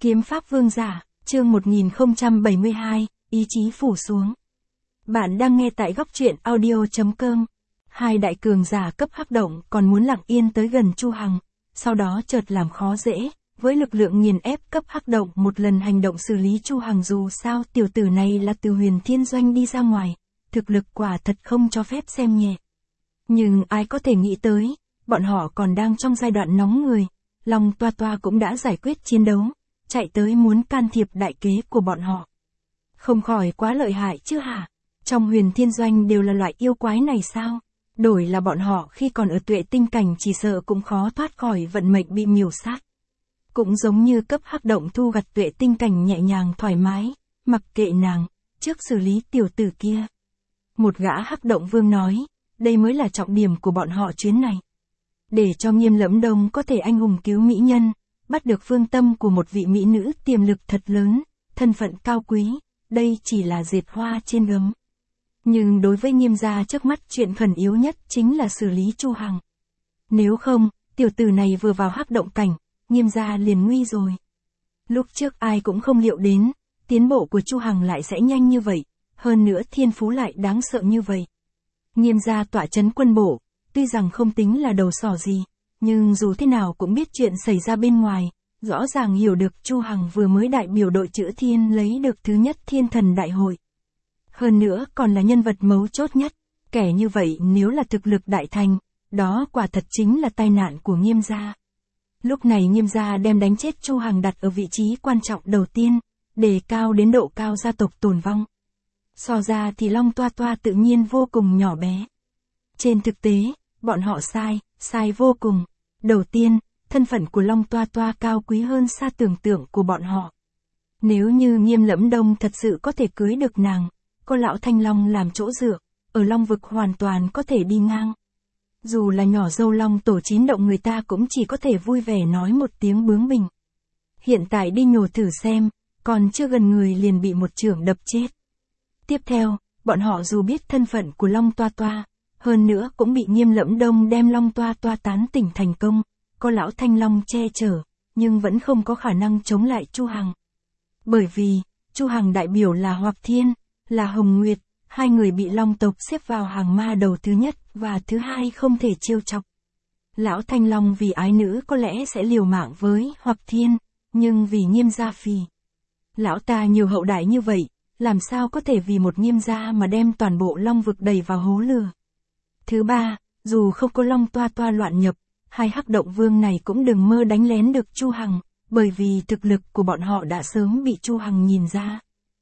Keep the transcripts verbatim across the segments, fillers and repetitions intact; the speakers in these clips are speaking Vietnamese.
Kiếm pháp vương giả, chương một nghìn không trăm bảy mươi hai, ý chí phủ xuống. Bạn đang nghe tại góc truyện audio chấm com. Hai đại cường giả cấp hắc động còn muốn lặng yên tới gần Chu Hằng, sau đó chợt làm khó dễ, với lực lượng nghiền ép cấp hắc động một lần hành động xử lý Chu Hằng. Dù sao tiểu tử này là từ Huyền Thiên Doanh đi ra ngoài, thực lực quả thật không cho phép xem nhẹ. Nhưng ai có thể nghĩ tới, bọn họ còn đang trong giai đoạn nóng người, Long Toa Toa cũng đã giải quyết chiến đấu, chạy tới muốn can thiệp đại kế của bọn họ. Không khỏi quá lợi hại chứ hả? Trong Huyền Thiên Doanh đều là loại yêu quái này sao? Đổi là bọn họ khi còn ở tuệ tinh cảnh chỉ sợ cũng khó thoát khỏi vận mệnh bị miểu sát. Cũng giống như cấp hắc động thu gặt tuệ tinh cảnh nhẹ nhàng thoải mái, mặc kệ nàng, trước xử lý tiểu tử kia. Một gã hắc động vương nói, đây mới là trọng điểm của bọn họ chuyến này. Để cho Nghiêm Lẫm Đông có thể anh hùng cứu mỹ nhân, bắt được phương tâm của một vị mỹ nữ tiềm lực thật lớn, thân phận cao quý, đây chỉ là dệt hoa trên gấm. Nhưng đối với Nghiêm gia trước mắt chuyện khẩn yếu nhất chính là xử lý Chu Hằng. Nếu không, tiểu tử này vừa vào hắc động cảnh, Nghiêm gia liền nguy rồi. Lúc trước ai cũng không liệu đến, tiến bộ của Chu Hằng lại sẽ nhanh như vậy, hơn nữa thiên phú lại đáng sợ như vậy. Nghiêm gia tọa trấn quân bộ, tuy rằng không tính là đầu sỏ gì, nhưng dù thế nào cũng biết chuyện xảy ra bên ngoài, rõ ràng hiểu được Chu Hằng vừa mới đại biểu đội chữ thiên lấy được thứ nhất thiên thần đại hội. Hơn nữa còn là nhân vật mấu chốt nhất, kẻ như vậy nếu là thực lực đại thành, đó quả thật chính là tai nạn của Nghiêm gia. Lúc này Nghiêm gia đem đánh chết Chu Hằng đặt ở vị trí quan trọng đầu tiên, đề cao đến độ cao gia tộc tồn vong. So ra thì Long Toa Toa tự nhiên vô cùng nhỏ bé. Trên thực tế, bọn họ sai, sai vô cùng. Đầu tiên, thân phận của Long Toa Toa cao quý hơn xa tưởng tượng của bọn họ. Nếu như Nghiêm Lẫm Đông thật sự có thể cưới được nàng, có lão Thanh Long làm chỗ dựa, ở Long vực hoàn toàn có thể đi ngang. Dù là nhỏ dâu Long tổ chín động người ta cũng chỉ có thể vui vẻ nói một tiếng bướng bỉnh. Hiện tại đi nhổ thử xem, còn chưa gần người liền bị một chưởng đập chết. Tiếp theo, bọn họ dù biết thân phận của Long Toa Toa, hơn nữa cũng bị Nghiêm Lẫm Đông đem Long Toa Toa tán tỉnh thành công, có lão Thanh Long che chở, nhưng vẫn không có khả năng chống lại Chu Hằng. Bởi vì, Chu Hằng đại biểu là Hoặc Thiên, là Hồng Nguyệt, hai người bị Long tộc xếp vào hàng ma đầu thứ nhất và thứ hai không thể trêu chọc. Lão Thanh Long vì ái nữ có lẽ sẽ liều mạng với Hoặc Thiên, nhưng vì Nghiêm gia phì. Lão ta nhiều hậu đại như vậy, làm sao có thể vì một Nghiêm gia mà đem toàn bộ Long vực đẩy vào hố lửa. Thứ ba, dù không có Long Toa Toa loạn nhập, hai hắc động vương này cũng đừng mơ đánh lén được Chu Hằng, bởi vì thực lực của bọn họ đã sớm bị Chu Hằng nhìn ra.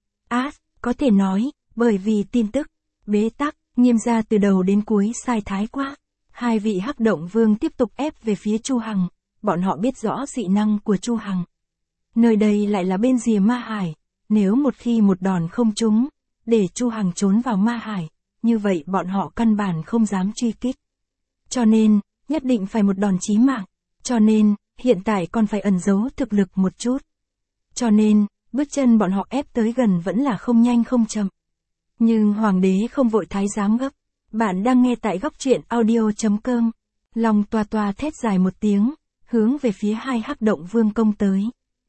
Á, có thể nói, bởi vì tin tức, bế tắc, Nghiêm gia từ đầu đến cuối sai thái quá. Hai vị hắc động vương tiếp tục ép về phía Chu Hằng, bọn họ biết rõ dị năng của Chu Hằng. Nơi đây lại là bên rìa ma hải, nếu một khi một đòn không trúng, để Chu Hằng trốn vào ma hải, như vậy bọn họ căn bản không dám truy kích. Cho nên, nhất định phải một đòn chí mạng, cho nên, hiện tại còn phải ẩn giấu thực lực một chút. Cho nên, bước chân bọn họ ép tới gần vẫn là không nhanh không chậm. Nhưng hoàng đế không vội thái giám gấp. Bạn đang nghe tại góc truyện audio chấm com. Long Toa Toa thét dài một tiếng, hướng về phía hai hắc động vương công tới.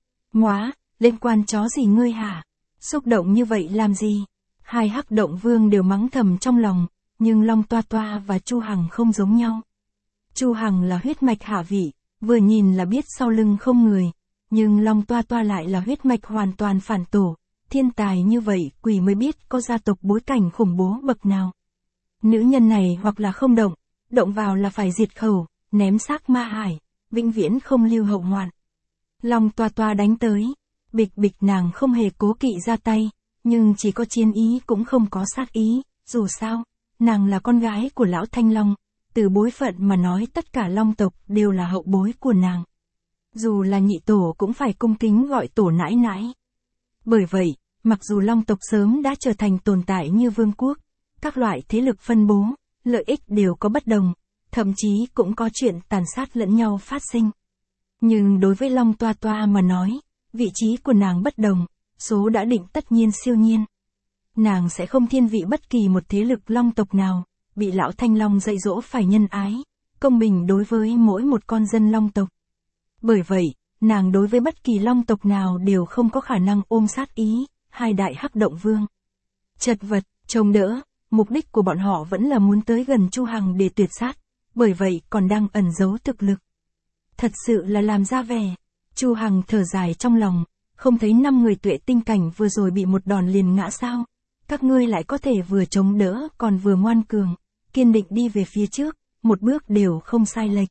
Móa, lên quan chó gì ngươi hả? Xúc động như vậy làm gì? Hai hắc động vương đều mắng thầm trong lòng, nhưng Long Toa Toa và Chu Hằng không giống nhau. Chu Hằng là huyết mạch hạ vị, vừa nhìn là biết sau lưng không người, nhưng Long Toa Toa lại là huyết mạch hoàn toàn phản tổ, thiên tài như vậy quỷ mới biết có gia tộc bối cảnh khủng bố bậc nào. Nữ nhân này hoặc là không động, động vào là phải diệt khẩu, ném xác ma hải, vĩnh viễn không lưu hậu hoạn. Long Toa Toa đánh tới, bịch bịch nàng không hề cố kỵ ra tay, nhưng chỉ có chiến ý cũng không có sát ý, dù sao, nàng là con gái của lão Thanh Long, từ bối phận mà nói tất cả Long tộc đều là hậu bối của nàng. Dù là nhị tổ cũng phải cung kính gọi tổ nãi nãi. Bởi vậy, mặc dù Long tộc sớm đã trở thành tồn tại như vương quốc, các loại thế lực phân bố, lợi ích đều có bất đồng, thậm chí cũng có chuyện tàn sát lẫn nhau phát sinh. Nhưng đối với Long Toa Toa mà nói, vị trí của nàng bất đồng, số đã định tất nhiên siêu nhiên. Nàng sẽ không thiên vị bất kỳ một thế lực Long tộc nào, bị lão Thanh Long dạy dỗ phải nhân ái, công bình đối với mỗi một con dân Long tộc. Bởi vậy, nàng đối với bất kỳ long tộc nào đều không có khả năng ôm sát ý, hai đại hắc động vương. Chật vật, chống đỡ, mục đích của bọn họ vẫn là muốn tới gần Chu Hằng để tuyệt sát, bởi vậy còn đang ẩn giấu thực lực. Thật sự là làm ra vẻ. Chu Hằng thở dài trong lòng, không thấy năm người tuệ tinh cảnh vừa rồi bị một đòn liền ngã sao? Các ngươi lại có thể vừa chống đỡ còn vừa ngoan cường, kiên định đi về phía trước, một bước đều không sai lệch.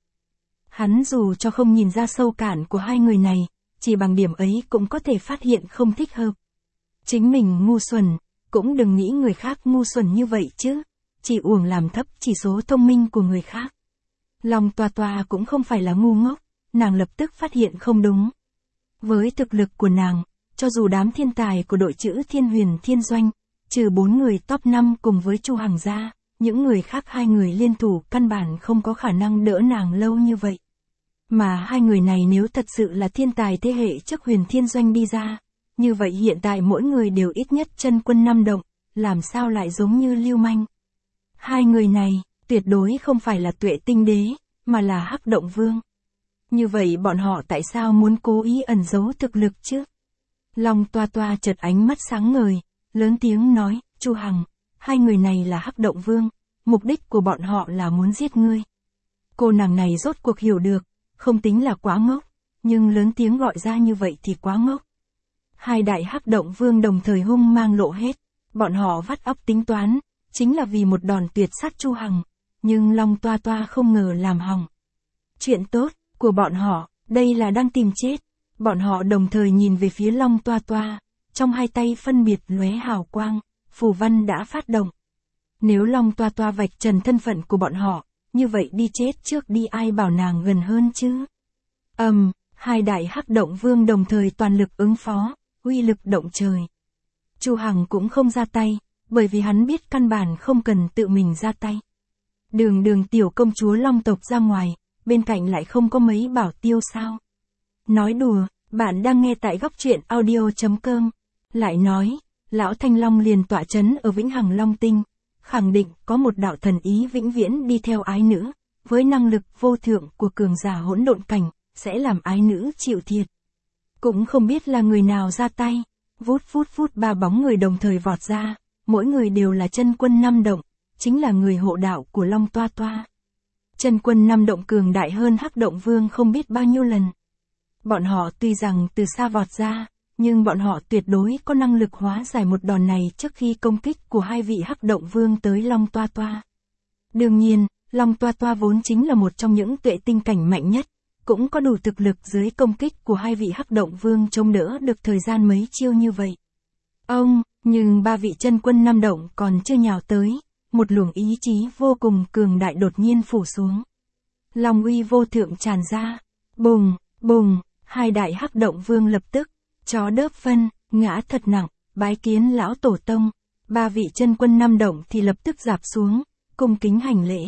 Hắn dù cho không nhìn ra sâu cạn của hai người này, chỉ bằng điểm ấy cũng có thể phát hiện không thích hợp. Chính mình ngu xuẩn, cũng đừng nghĩ người khác ngu xuẩn như vậy chứ, chỉ uổng làm thấp chỉ số thông minh của người khác. Long Toa Toa cũng không phải là ngu ngốc, nàng lập tức phát hiện không đúng. Với thực lực của nàng, cho dù đám thiên tài của đội chữ Thiên Huyền Thiên Doanh, trừ bốn người top năm cùng với Chu Hằng ra, những người khác hai người liên thủ căn bản không có khả năng đỡ nàng lâu như vậy. Mà hai người này nếu thật sự là thiên tài thế hệ trước Huyền Thiên Doanh đi ra, như vậy hiện tại mỗi người đều ít nhất chân quân năm động, làm sao lại giống như lưu manh. Hai người này, tuyệt đối không phải là tuệ tinh đế, mà là hắc động vương. Như vậy bọn họ tại sao muốn cố ý ẩn giấu thực lực chứ? Long Toa Toa chợt ánh mắt sáng ngời, lớn tiếng nói, Chu Hằng, hai người này là hắc động vương, mục đích của bọn họ là muốn giết ngươi. Cô nàng này rốt cuộc hiểu được, không tính là quá ngốc, nhưng lớn tiếng gọi ra như vậy thì quá ngốc. Hai đại hắc động vương đồng thời hung mang lộ hết, bọn họ vắt óc tính toán, chính là vì một đòn tuyệt sát Chu Hằng, nhưng Long Toa Toa không ngờ làm hỏng. Chuyện tốt của bọn họ, đây là đang tìm chết. Bọn họ đồng thời nhìn về phía Long Toa Toa, trong hai tay phân biệt lóe hào quang, phù văn đã phát động. Nếu Long Toa Toa vạch trần thân phận của bọn họ, như vậy đi chết trước đi ai bảo nàng gần hơn chứ? Ầm, um, hai đại hắc động vương đồng thời toàn lực ứng phó, uy lực động trời. Chu Hằng cũng không ra tay, bởi vì hắn biết căn bản không cần tự mình ra tay. Đường đường tiểu công chúa Long tộc ra ngoài, bên cạnh lại không có mấy bảo tiêu sao? Nói đùa, bạn đang nghe tại góc truyện audio chấm com. Lại nói, lão Thanh Long liền tọa chấn ở Vĩnh Hằng Long Tinh, khẳng định có một đạo thần ý vĩnh viễn đi theo ái nữ, với năng lực vô thượng của cường giả hỗn độn cảnh, sẽ làm ái nữ chịu thiệt. Cũng không biết là người nào ra tay, vút vút vút ba bóng người đồng thời vọt ra, mỗi người đều là chân quân năm động, chính là người hộ đạo của Long Toa Toa. Chân quân năm động cường đại hơn hắc động vương không biết bao nhiêu lần. Bọn họ tuy rằng từ xa vọt ra, nhưng bọn họ tuyệt đối có năng lực hóa giải một đòn này trước khi công kích của hai vị hắc động vương tới Long Toa Toa. Đương nhiên, Long Toa Toa vốn chính là một trong những tuệ tinh cảnh mạnh nhất, cũng có đủ thực lực dưới công kích của hai vị hắc động vương chống đỡ được thời gian mấy chiêu như vậy. Ông, nhưng ba vị chân quân năm động còn chưa nhào tới, một luồng ý chí vô cùng cường đại đột nhiên phủ xuống. Long uy vô thượng tràn ra, bùng, bùng, hai đại hắc động vương lập tức, chó đớp phân, ngã thật nặng, bái kiến lão tổ tông, ba vị chân quân năm động thì lập tức rạp xuống, cung kính hành lễ.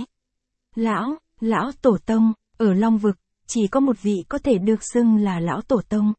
Lão, lão tổ tông, ở Long vực, chỉ có một vị có thể được xưng là lão tổ tông.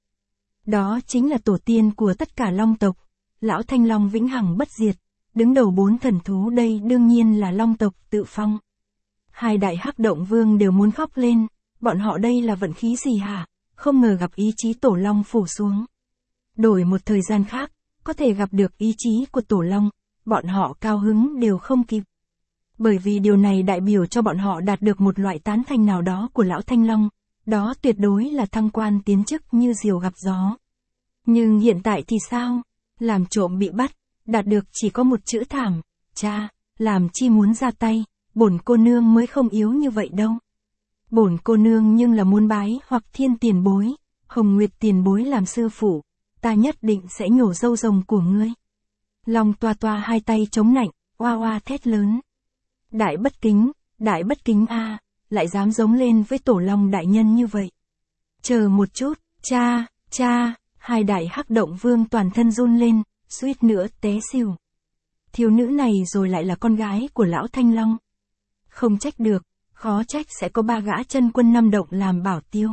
Đó chính là tổ tiên của tất cả Long tộc, lão Thanh Long vĩnh hằng bất diệt, đứng đầu bốn thần thú đây đương nhiên là Long tộc tự phong. Hai đại hắc động vương đều muốn khóc lên, bọn họ đây là vận khí gì hả, không ngờ gặp ý chí tổ Long phủ xuống. Đổi một thời gian khác, có thể gặp được ý chí của tổ Long, bọn họ cao hứng đều không kịp. Bởi vì điều này đại biểu cho bọn họ đạt được một loại tán thành nào đó của lão Thanh Long, đó tuyệt đối là thăng quan tiến chức như diều gặp gió. Nhưng hiện tại thì sao? Làm trộm bị bắt, đạt được chỉ có một chữ thảm, cha, làm chi muốn ra tay, bổn cô nương mới không yếu như vậy đâu. Bổn cô nương nhưng là muốn bái hoặc Thiên tiền bối, Hồng Nguyệt tiền bối làm sư phụ, ta nhất định sẽ nhổ râu rồng của ngươi. Long Toa Toa hai tay chống nạnh, oa oa thét lớn. Đại bất kính, đại bất kính a, lại dám giống lên với tổ Long đại nhân như vậy. Chờ một chút, cha, cha, hai đại hắc động vương toàn thân run lên, suýt nữa té xỉu. Thiếu nữ này rồi lại là con gái của lão Thanh Long. Không trách được, khó trách sẽ có ba gã chân quân năm động làm bảo tiêu.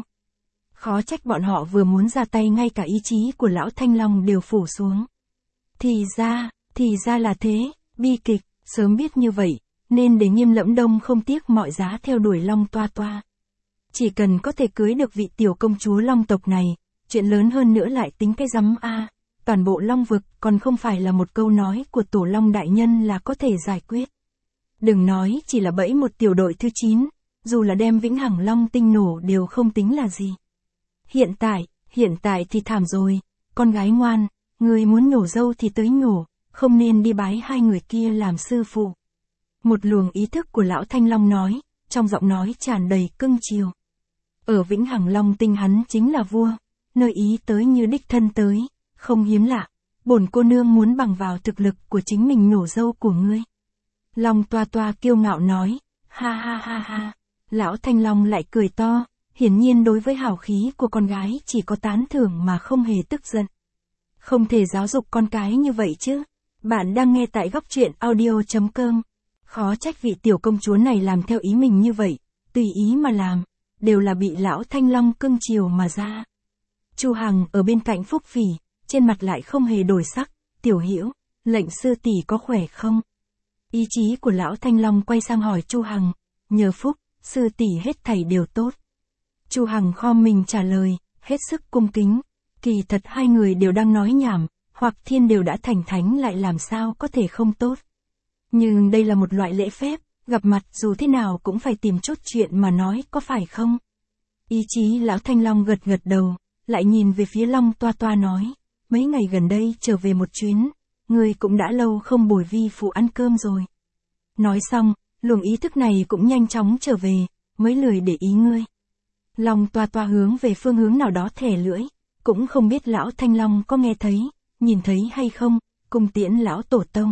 Khó trách bọn họ vừa muốn ra tay ngay cả ý chí của lão Thanh Long đều phủ xuống. Thì ra, thì ra là thế, bi kịch, sớm biết như vậy, nên để Nghiêm Lẫm Đông không tiếc mọi giá theo đuổi Long Toa Toa. Chỉ cần có thể cưới được vị tiểu công chúa Long tộc này, chuyện lớn hơn nữa lại tính cái rắm a, toàn bộ Long vực còn không phải là một câu nói của Tổ Long đại nhân là có thể giải quyết. Đừng nói chỉ là bẫy một tiểu đội thứ chín, dù là đem Vĩnh Hằng Long tinh nổ đều không tính là gì. Hiện tại, hiện tại thì thảm rồi, con gái ngoan, người muốn nhổ dâu thì tới nhổ, không nên đi bái hai người kia làm sư phụ. Một luồng ý thức của lão Thanh Long nói, trong giọng nói tràn đầy cưng chiều. Ở Vĩnh Hằng Long tinh hắn chính là vua, nơi ý tới như đích thân tới, không hiếm lạ, bổn cô nương muốn bằng vào thực lực của chính mình nhổ dâu của ngươi. Long Toa Toa kiêu ngạo nói, ha ha ha ha, lão Thanh Long lại cười to, hiển nhiên đối với hào khí của con gái chỉ có tán thưởng mà không hề tức giận. Không thể giáo dục con cái như vậy chứ. Bạn đang nghe tại góc truyện audio.com. Khó trách vị tiểu công chúa này làm theo ý mình như vậy, tùy ý mà làm, đều là bị lão Thanh Long cưng chiều mà ra. Chu Hằng ở bên cạnh Phúc Phỉ, trên mặt lại không hề đổi sắc, tiểu Hiểu, lệnh sư tỷ có khỏe không? Ý chí của lão Thanh Long quay sang hỏi Chu Hằng, nhờ Phúc, sư tỷ hết thảy đều tốt. Chu Hằng khom mình trả lời, hết sức cung kính, kỳ thật hai người đều đang nói nhảm, hoặc thiên đều đã thành thánh lại làm sao có thể không tốt. Nhưng đây là một loại lễ phép, gặp mặt dù thế nào cũng phải tìm chốt chuyện mà nói có phải không? Ý chí lão Thanh Long gật gật đầu, lại nhìn về phía Long Toa Toa nói, mấy ngày gần đây trở về một chuyến, ngươi cũng đã lâu không bồi vi phụ ăn cơm rồi. Nói xong, luồng ý thức này cũng nhanh chóng trở về, mới lười để ý ngươi. Long Toa Toa hướng về phương hướng nào đó thẻ lưỡi, cũng không biết lão Thanh Long có nghe thấy, nhìn thấy hay không, cùng tiễn lão tổ tông.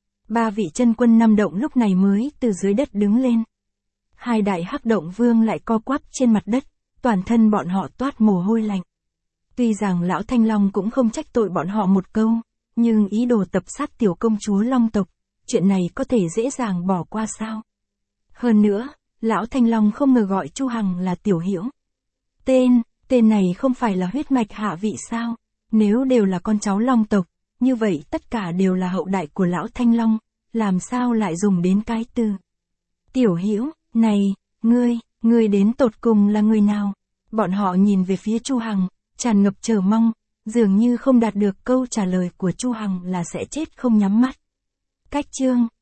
Ba vị chân quân năm động lúc này mới từ dưới đất đứng lên. Hai đại hắc động vương lại co quắp trên mặt đất, toàn thân bọn họ toát mồ hôi lạnh. Tuy rằng lão Thanh Long cũng không trách tội bọn họ một câu, nhưng ý đồ tập sát tiểu công chúa Long tộc, chuyện này có thể dễ dàng bỏ qua sao? Hơn nữa, lão Thanh Long không ngờ gọi Chu Hằng là tiểu Hiểu. Tên, tên này không phải là huyết mạch hạ vị sao? Nếu đều là con cháu Long tộc, như vậy tất cả đều là hậu đại của lão Thanh Long, làm sao lại dùng đến cái từ tiểu Hiểu, này, ngươi, ngươi đến tột cùng là người nào? Bọn họ nhìn về phía Chu Hằng, tràn ngập chờ mong, dường như không đạt được câu trả lời của Chu Hằng là sẽ chết không nhắm mắt. Cách chương